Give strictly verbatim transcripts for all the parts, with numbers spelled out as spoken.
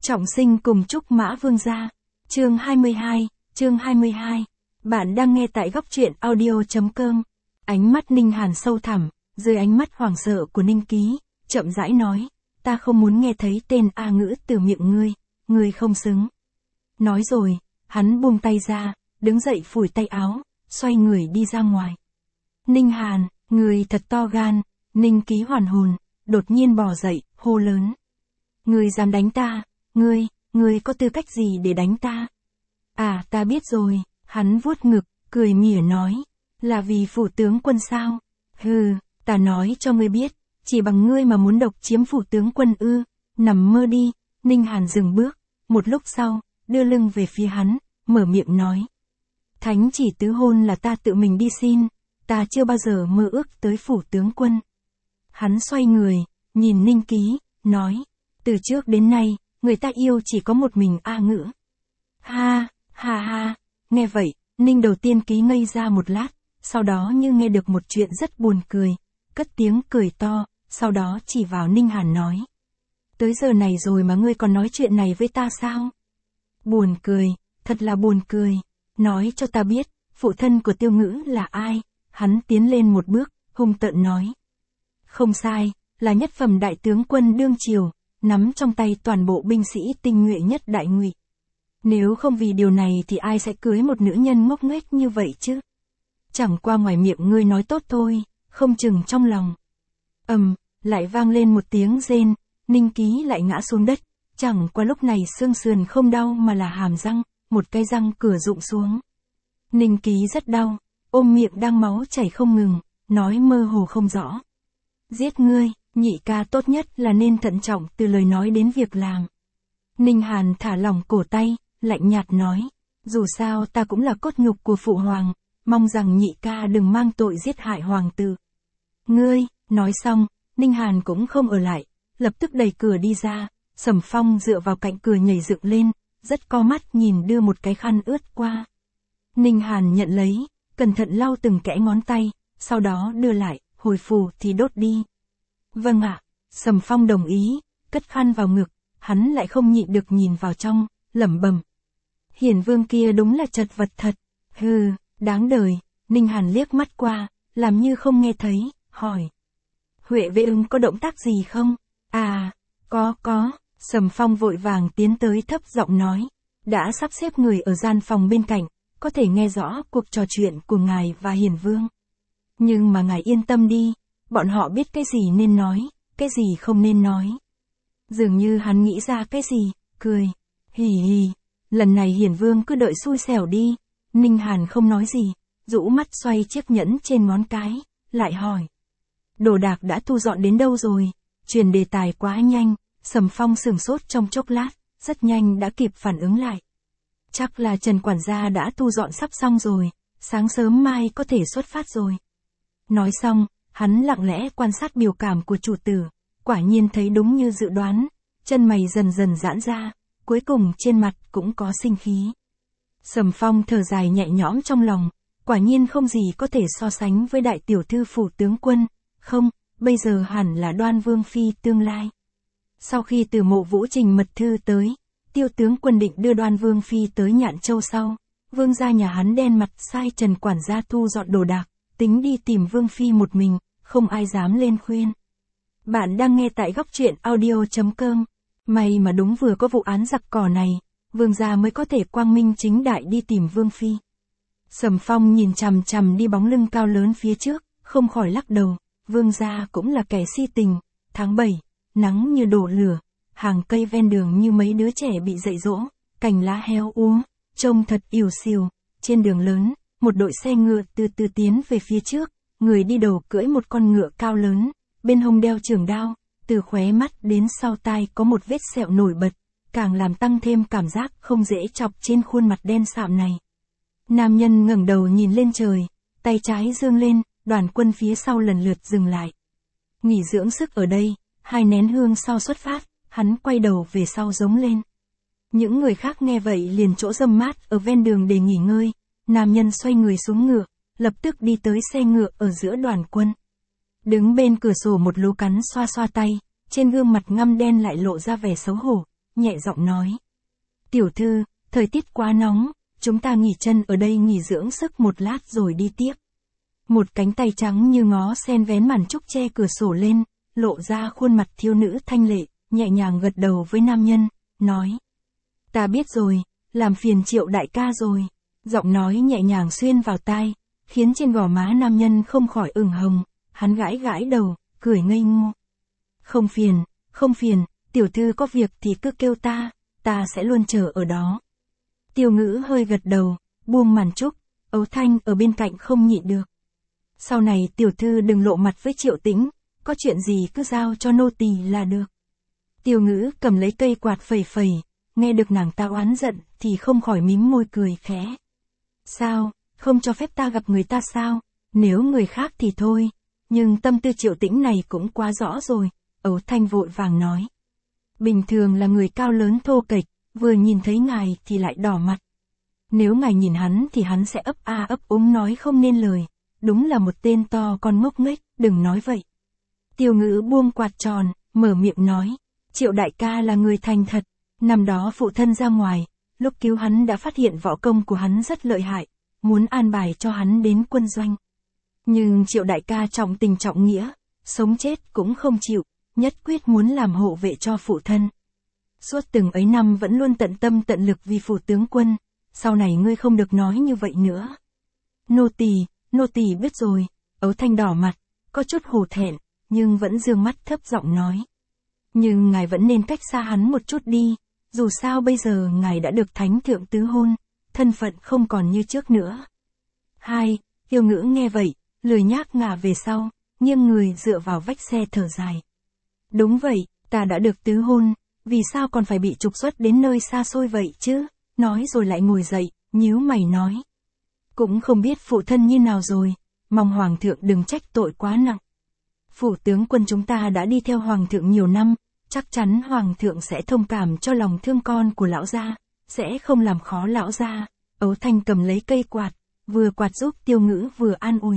Trọng sinh cùng Trúc Mã Vương gia. Chương hai mươi hai, chương hai mươi hai. Bạn đang nghe tại góc truyện audio.com. Ánh mắt Ninh Hàn sâu thẳm, dưới ánh mắt hoảng sợ của Ninh Ký, chậm rãi nói, ta không muốn nghe thấy tên A Ngữ từ miệng ngươi, ngươi không xứng. Nói rồi, hắn buông tay ra, đứng dậy phủi tay áo, xoay người đi ra ngoài. Ninh Hàn, ngươi thật to gan. Ninh Ký hoàn hồn, đột nhiên bò dậy, hô lớn. Ngươi dám đánh ta, ngươi, ngươi có tư cách gì để đánh ta? À, ta biết rồi, hắn vuốt ngực, cười mỉa nói, là vì phủ tướng quân sao? Hừ, ta nói cho ngươi biết, chỉ bằng ngươi mà muốn độc chiếm phủ tướng quân ư, nằm mơ đi. Ninh Hàn dừng bước, một lúc sau, đưa lưng về phía hắn, mở miệng nói. Thánh chỉ tứ hôn là ta tự mình đi xin, ta chưa bao giờ mơ ước tới phủ tướng quân. Hắn xoay người, nhìn Ninh Ký, nói, từ trước đến nay, người ta yêu chỉ có một mình A Ngữ. Ha, ha ha, nghe vậy, Ninh đầu tiên Ký ngây ra một lát, sau đó như nghe được một chuyện rất buồn cười, cất tiếng cười to, sau đó chỉ vào Ninh Hàn nói. Tới giờ này rồi mà ngươi còn nói chuyện này với ta sao? Buồn cười, thật là buồn cười, nói cho ta biết, phụ thân của Tiêu Ngữ là ai? Hắn tiến lên một bước, hung tợn nói. Không sai, là nhất phẩm đại tướng quân đương triều, nắm trong tay toàn bộ binh sĩ tinh nhuệ nhất đại Ngụy. Nếu không vì điều này thì ai sẽ cưới một nữ nhân ngốc nghếch như vậy chứ? Chẳng qua ngoài miệng ngươi nói tốt thôi, không chừng trong lòng. Ầm, lại vang lên một tiếng rên, Ninh Ký lại ngã xuống đất, chẳng qua lúc này xương sườn không đau mà là hàm răng, một cái răng cửa rụng xuống. Ninh Ký rất đau, ôm miệng đang máu chảy không ngừng, nói mơ hồ không rõ. Giết ngươi, nhị ca tốt nhất là nên thận trọng từ lời nói đến việc làm. Ninh Hàn thả lỏng cổ tay, lạnh nhạt nói, dù sao ta cũng là cốt nhục của phụ hoàng, mong rằng nhị ca đừng mang tội giết hại hoàng tử. Ngươi, nói xong, Ninh Hàn cũng không ở lại, lập tức đẩy cửa đi ra, Sầm Phong dựa vào cạnh cửa nhảy dựng lên, rất co mắt nhìn đưa một cái khăn ướt qua. Ninh Hàn nhận lấy, cẩn thận lau từng kẽ ngón tay, sau đó đưa lại, hồi phù thì đốt đi. Vâng ạ, Sầm Phong đồng ý, cất khăn vào ngực, hắn lại không nhịn được nhìn vào trong, lẩm bẩm. Hiển Vương kia đúng là chật vật thật, hừ, đáng đời. Ninh Hàn liếc mắt qua, làm như không nghe thấy, hỏi. Huệ Vệ Ưng có động tác gì không? À, có có, Sầm Phong vội vàng tiến tới thấp giọng nói. Đã sắp xếp người ở gian phòng bên cạnh, có thể nghe rõ cuộc trò chuyện của ngài và Hiển Vương. Nhưng mà ngài yên tâm đi, bọn họ biết cái gì nên nói, cái gì không nên nói. Dường như hắn nghĩ ra cái gì, cười. Hì hì, lần này Hiển Vương cứ đợi xui xẻo đi. Ninh Hàn không nói gì, rũ mắt xoay chiếc nhẫn trên ngón cái, lại hỏi. Đồ đạc đã thu dọn đến đâu rồi? Truyền đề tài quá nhanh, Sầm Phong sửng sốt trong chốc lát, rất nhanh đã kịp phản ứng lại. Chắc là Trần quản gia đã thu dọn sắp xong rồi, sáng sớm mai có thể xuất phát rồi. Nói xong, hắn lặng lẽ quan sát biểu cảm của chủ tử, quả nhiên thấy đúng như dự đoán, chân mày dần dần giãn ra, cuối cùng trên mặt cũng có sinh khí. Sầm Phong thở dài nhẹ nhõm trong lòng, quả nhiên không gì có thể so sánh với đại tiểu thư phủ tướng quân, không, bây giờ hẳn là Đoan Vương phi tương lai. Sau khi từ Mộ Vũ trình mật thư tới, Tiêu tướng quân định đưa Đoan Vương phi tới Nhạn Châu sau, vương gia nhà hắn đen mặt sai Trần quản gia thu dọn đồ đạc, tính đi tìm Vương phi một mình, không ai dám lên khuyên. Bạn đang nghe tại góc truyện audio.com. May mà đúng vừa có vụ án giặc cỏ này, vương gia mới có thể quang minh chính đại đi tìm Vương phi. Sầm Phong nhìn chằm chằm đi bóng lưng cao lớn phía trước, không khỏi lắc đầu, vương gia cũng là kẻ si tình. Tháng bảy, nắng như đổ lửa, hàng cây ven đường như mấy đứa trẻ bị dạy dỗ, cành lá heo úa, trông thật ỉu xìu. Trên đường lớn, một đội xe ngựa từ từ tiến về phía trước, người đi đầu cưỡi một con ngựa cao lớn, bên hông đeo trường đao, từ khóe mắt đến sau tai có một vết sẹo nổi bật, càng làm tăng thêm cảm giác không dễ chọc trên khuôn mặt đen sạm này. Nam nhân ngẩng đầu nhìn lên trời, tay trái giương lên, đoàn quân phía sau lần lượt dừng lại. Nghỉ dưỡng sức ở đây, hai nén hương sau xuất phát, hắn quay đầu về sau giống lên. Những người khác nghe vậy liền chỗ râm mát ở ven đường để nghỉ ngơi, nam nhân xoay người xuống ngựa, lập tức đi tới xe ngựa ở giữa đoàn quân. Đứng bên cửa sổ một lú cắn xoa xoa tay, trên gương mặt ngăm đen lại lộ ra vẻ xấu hổ, nhẹ giọng nói. Tiểu thư, thời tiết quá nóng, chúng ta nghỉ chân ở đây nghỉ dưỡng sức một lát rồi đi tiếp. Một cánh tay trắng như ngó sen vén màn trúc che cửa sổ lên, lộ ra khuôn mặt thiếu nữ thanh lệ, nhẹ nhàng gật đầu với nam nhân, nói. Ta biết rồi, làm phiền Triệu đại ca rồi. Giọng nói nhẹ nhàng xuyên vào tai, khiến trên gò má nam nhân không khỏi ửng hồng, hắn gãi gãi đầu, cười ngây ngô. Không phiền, không phiền, tiểu thư có việc thì cứ kêu ta, ta sẽ luôn chờ ở đó. Tiêu Ngữ hơi gật đầu, buông màn trúc, Ấu Thanh ở bên cạnh không nhịn được. Sau này tiểu thư đừng lộ mặt với Triệu Tĩnh, có chuyện gì cứ giao cho nô tỳ là được. Tiêu Ngữ cầm lấy cây quạt phẩy phẩy, nghe được nàng ta oán giận thì không khỏi mím môi cười khẽ. Sao, không cho phép ta gặp người ta sao? Nếu người khác thì thôi, nhưng tâm tư Triệu Tĩnh này cũng quá rõ rồi, Ấu Thanh vội vàng nói. Bình thường là người cao lớn thô kệch, vừa nhìn thấy ngài thì lại đỏ mặt. Nếu ngài nhìn hắn thì hắn sẽ ấp a ấp úng nói không nên lời, đúng là một tên to con ngốc nghếch, đừng nói vậy. Tiêu Ngữ buông quạt tròn, mở miệng nói, Triệu đại ca là người thành thật, năm đó phụ thân ra ngoài, lúc cứu hắn đã phát hiện võ công của hắn rất lợi hại, muốn an bài cho hắn đến quân doanh. Nhưng Triệu đại ca trọng tình trọng nghĩa, sống chết cũng không chịu, nhất quyết muốn làm hộ vệ cho phụ thân. Suốt từng ấy năm vẫn luôn tận tâm tận lực vì phủ tướng quân, sau này ngươi không được nói như vậy nữa. Nô tỳ, nô tỳ biết rồi, Ấu Thanh đỏ mặt, có chút hổ thẹn, nhưng vẫn dương mắt thấp giọng nói. Nhưng ngài vẫn nên cách xa hắn một chút đi, dù sao bây giờ ngài đã được thánh thượng tứ hôn, thân phận không còn như trước nữa. Hai, Tiêu Ngữ nghe vậy, lười nhác ngả về sau, nghiêng người dựa vào vách xe thở dài. Đúng vậy, ta đã được tứ hôn, vì sao còn phải bị trục xuất đến nơi xa xôi vậy chứ? Nói rồi lại ngồi dậy, nhíu mày nói. Cũng không biết phụ thân như nào rồi, mong hoàng thượng đừng trách tội quá nặng. Phủ tướng quân chúng ta đã đi theo hoàng thượng nhiều năm, chắc chắn hoàng thượng sẽ thông cảm cho lòng thương con của lão gia, sẽ không làm khó lão gia. Ấu Thanh cầm lấy cây quạt, vừa quạt giúp Tiêu Ngữ vừa an ủi.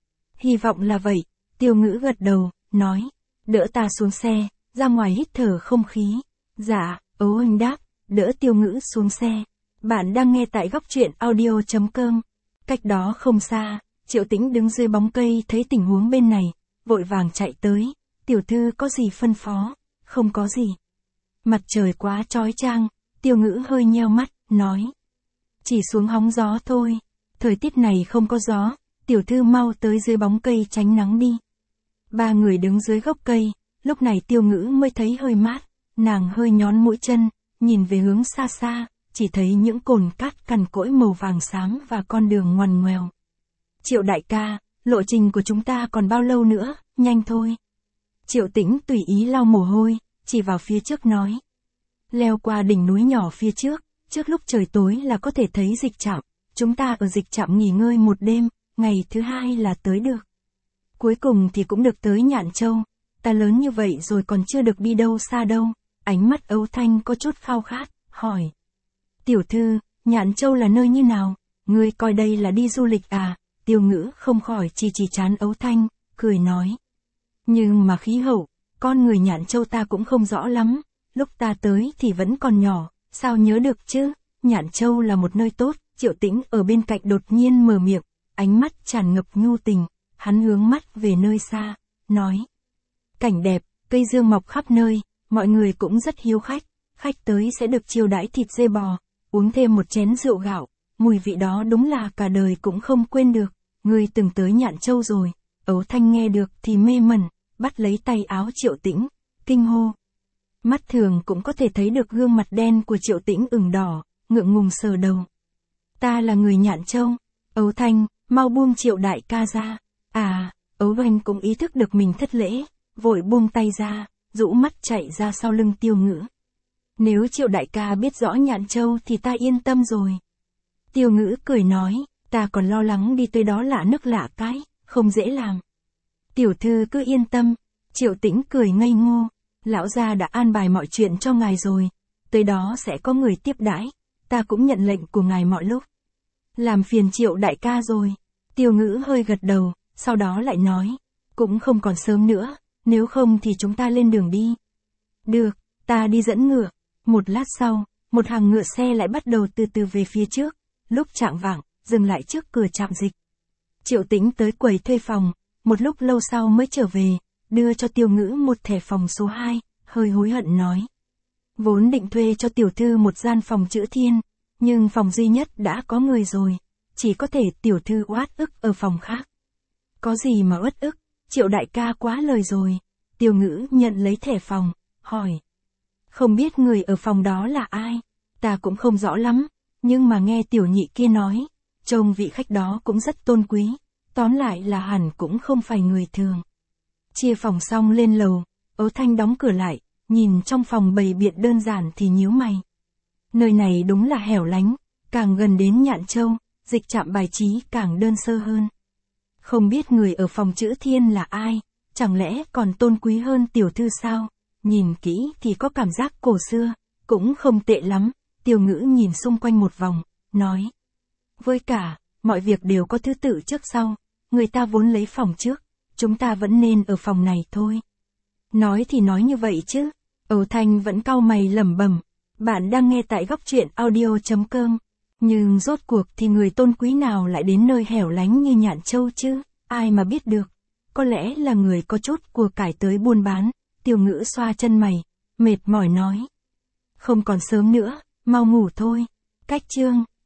Hy vọng là vậy, Tiêu Ngữ gật đầu, nói, đỡ ta xuống xe, ra ngoài hít thở không khí. Dạ, Ấu Anh đáp, đỡ Tiêu Ngữ xuống xe. Bạn đang nghe tại góc truyện audio chấm com. Cách đó không xa, Triệu Tĩnh đứng dưới bóng cây thấy tình huống bên này, vội vàng chạy tới. Tiểu thư có gì phân phó? Không có gì. Mặt trời quá chói chang, Tiêu Ngữ hơi nheo mắt, nói. Chỉ xuống hóng gió thôi. Thời tiết này không có gió, tiểu thư mau tới dưới bóng cây tránh nắng đi. Ba người đứng dưới gốc cây, lúc này Tiêu Ngữ mới thấy hơi mát, nàng hơi nhón mũi chân, nhìn về hướng xa xa, chỉ thấy những cồn cát cằn cỗi màu vàng xám và con đường ngoằn ngoèo. Triệu đại ca, lộ trình của chúng ta còn bao lâu nữa, nhanh thôi. Triệu Tĩnh tùy ý lau mồ hôi, chỉ vào phía trước nói. Leo qua đỉnh núi nhỏ phía trước, trước lúc trời tối là có thể thấy dịch trạm, chúng ta ở dịch trạm nghỉ ngơi một đêm, ngày thứ hai là tới được. Cuối cùng thì cũng được tới Nhạn Châu, ta lớn như vậy rồi còn chưa được đi đâu xa đâu. Ánh mắt Ấu Thanh có chút khao khát, hỏi. Tiểu thư, Nhạn Châu là nơi như nào? Ngươi coi đây là đi du lịch à? Tiêu Ngữ không khỏi chỉ chỉ chán Ấu Thanh, cười nói. Nhưng mà khí hậu, con người Nhạn Châu ta cũng không rõ lắm, lúc ta tới thì vẫn còn nhỏ, sao nhớ được chứ? Nhạn Châu là một nơi tốt. Triệu Tĩnh ở bên cạnh đột nhiên mở miệng, ánh mắt tràn ngập nhu tình, hắn hướng mắt về nơi xa, nói. Cảnh đẹp, cây dương mọc khắp nơi, mọi người cũng rất hiếu khách, khách tới sẽ được chiêu đãi thịt dê bò, uống thêm một chén rượu gạo, mùi vị đó đúng là cả đời cũng không quên được. Ngươi từng tới Nhạn Châu rồi? Ấu Thanh nghe được thì mê mẩn, bắt lấy tay áo Triệu Tĩnh, kinh hô. Mắt thường cũng có thể thấy được gương mặt đen của Triệu Tĩnh ửng đỏ, ngượng ngùng sờ đầu. Ta là người Nhạn Châu. Ấu Thanh, mau buông Triệu đại ca ra. À, Ấu Thanh cũng ý thức được mình thất lễ, vội buông tay ra, rũ mắt chạy ra sau lưng Tiêu Ngữ. Nếu Triệu đại ca biết rõ Nhạn Châu thì ta yên tâm rồi. Tiêu Ngữ cười nói, ta còn lo lắng đi tới đó lạ nước lạ cái, không dễ làm. Tiểu thư cứ yên tâm. Triệu Tĩnh cười ngây ngô, lão gia đã an bài mọi chuyện cho ngài rồi, tới đó sẽ có người tiếp đãi, ta cũng nhận lệnh của ngài mọi lúc. Làm phiền Triệu đại ca rồi. Tiêu Ngữ hơi gật đầu, sau đó lại nói, cũng không còn sớm nữa, nếu không thì chúng ta lên đường đi. Được, ta đi dẫn ngựa. Một lát sau, một hàng ngựa xe lại bắt đầu từ từ về phía trước, lúc chạng vạng, dừng lại trước cửa trạm dịch. Triệu Tĩnh tới quầy thuê phòng, một lúc lâu sau mới trở về, đưa cho Tiêu Ngữ một thẻ phòng số hai, hơi hối hận nói. Vốn định thuê cho tiểu thư một gian phòng chữ thiên, nhưng phòng duy nhất đã có người rồi, chỉ có thể tiểu thư uất ức ở phòng khác. Có gì mà uất ức, Triệu đại ca quá lời rồi. Tiêu Ngữ nhận lấy thẻ phòng, hỏi. Không biết người ở phòng đó là ai, ta cũng không rõ lắm, nhưng mà nghe tiểu nhị kia nói, trông vị khách đó cũng rất tôn quý, tóm lại là hẳn cũng không phải người thường. Chia phòng xong lên lầu, Ấu Thanh đóng cửa lại, nhìn trong phòng bày biện đơn giản thì nhíu mày. Nơi này đúng là hẻo lánh, càng gần đến Nhạn Châu, dịch trạm bài trí càng đơn sơ hơn. Không biết người ở phòng chữ thiên là ai, chẳng lẽ còn tôn quý hơn tiểu thư sao? Nhìn kỹ thì có cảm giác cổ xưa, cũng không tệ lắm. Tiêu Ngữ nhìn xung quanh một vòng, nói. Với cả, mọi việc đều có thứ tự trước sau, người ta vốn lấy phòng trước, chúng ta vẫn nên ở phòng này thôi. Nói thì nói như vậy chứ, Ấu Thanh vẫn cau mày lẩm bẩm. Bạn đang nghe tại góc truyện audio chấm com. Nhưng rốt cuộc thì người tôn quý nào lại đến nơi hẻo lánh như Nhạn Châu chứ, ai mà biết được. Có lẽ là người có chút của cải tới buôn bán. Tiêu Ngữ xoa chân mày, mệt mỏi nói. Không còn sớm nữa, mau ngủ thôi. Cách chương